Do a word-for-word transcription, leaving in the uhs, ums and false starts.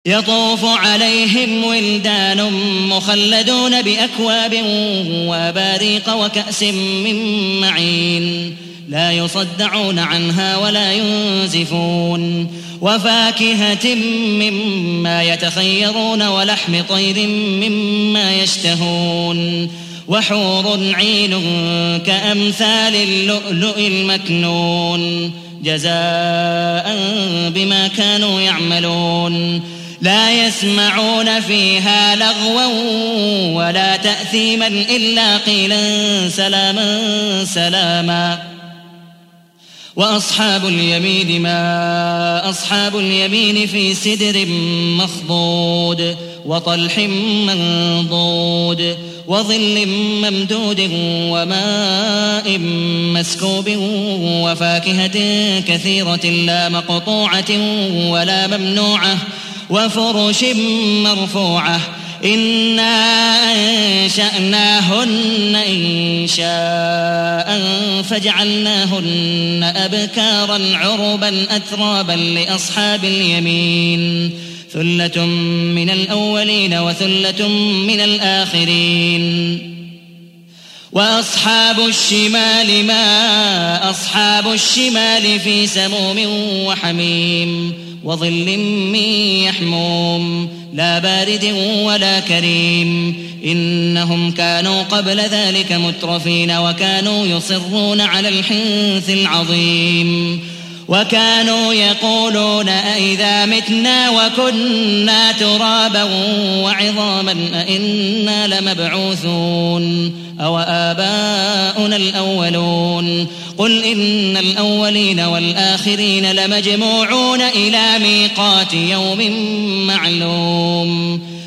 يطوف عليهم ولدان مخلدون بأكواب وأباريق وكأس من معين لا يصدعون عنها ولا ينزفون وفاكهة مما يتخيرون ولحم طير مما يشتهون وحور عين كأمثال اللؤلؤ المكنون جزاء بما كانوا يعملون لا يسمعون فيها لغوا ولا تأثيما إلا قيلا سلاما سلاما وأصحاب اليمين ما أصحاب اليمين في سدر مخضود وطلح منضود وظل ممدود وماء مسكوب وفاكهة كثيرة لا مقطوعة ولا ممنوعة وفرش مرفوعة إنا أنشأناهن إنشاء فجعلناهن أبكارا عربا أترابا لأصحاب اليمين ثلة من الأولين وثلة من الآخرين وأصحاب الشمال ما أصحاب الشمال في سموم وحميم وظل من يحموم لا بارد ولا كريم إنهم كانوا قبل ذلك مترفين وكانوا يصرون على الحنث العظيم وكانوا يقولون أئذا متنا وكنا ترابا وعظاما أئنا لمبعوثون أو آباؤنا الأولون قل إن الأولين والآخرين لمجموعون إلى ميقات يوم معلوم